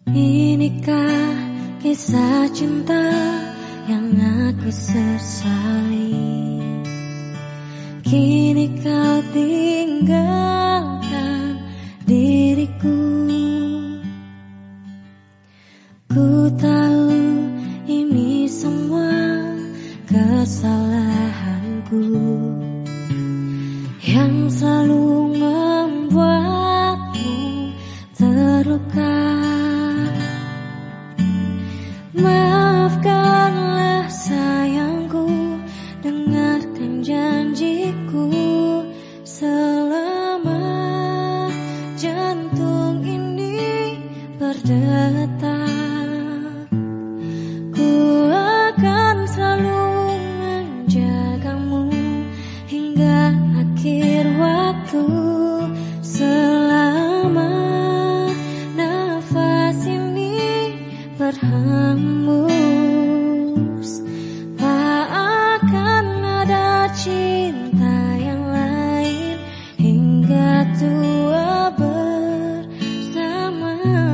Inikah kisah cinta yang aku sesali? Kini kau tinggalkan diriku. Ku tahu ini semua kesalahanku yang selalu membuatmu terluka. Maafkanlah sayangku, dengarkan janjiku. Selama jantung ini berdetak, ku akan selalu menjagamu hingga akhir waktu. Selama nafas ini berhembus, tak akan ada cinta yang lain hingga tua bersama.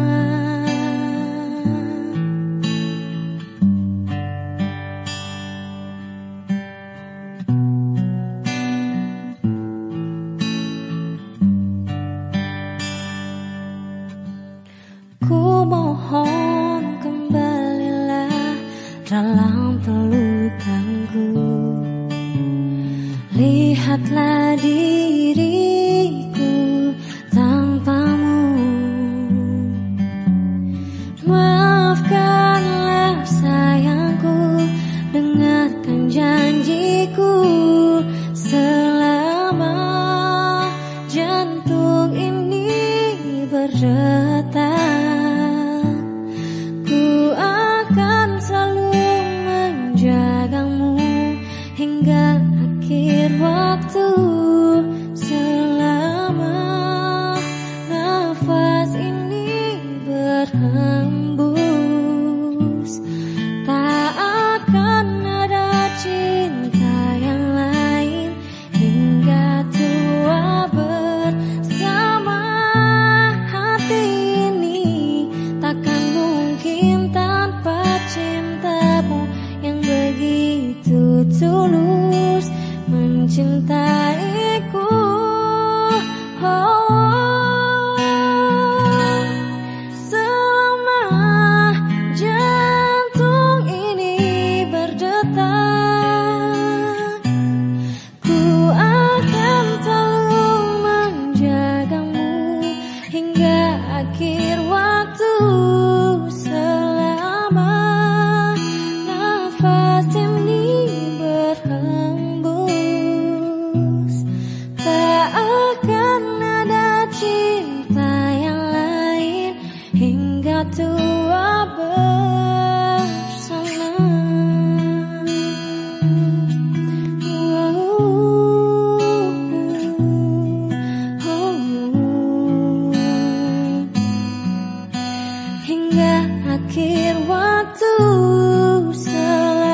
Ku mohon kembalilah dalam pelukanku. Lihatlah diriku tanpamu. Maafkanlah sayangku, dengarkan janjiku. Selama jantung ini berdetak, ku akan selalu menjagamu hingga akhir waktu. Selama nafas ini berhembus, tak akan ada cinta yang lain hingga tua bersama. Hati ini takkan mungkin tanpa cintamu yang begitu tulus mencintaiku. Selama jantung ini berdetak, ku akan selalu menjagamu hingga akhir waktu. Selama nafas ini berhembus, tak akan ada cinta yang lain hingga tua bersama. Hingga akhir waktu. Selama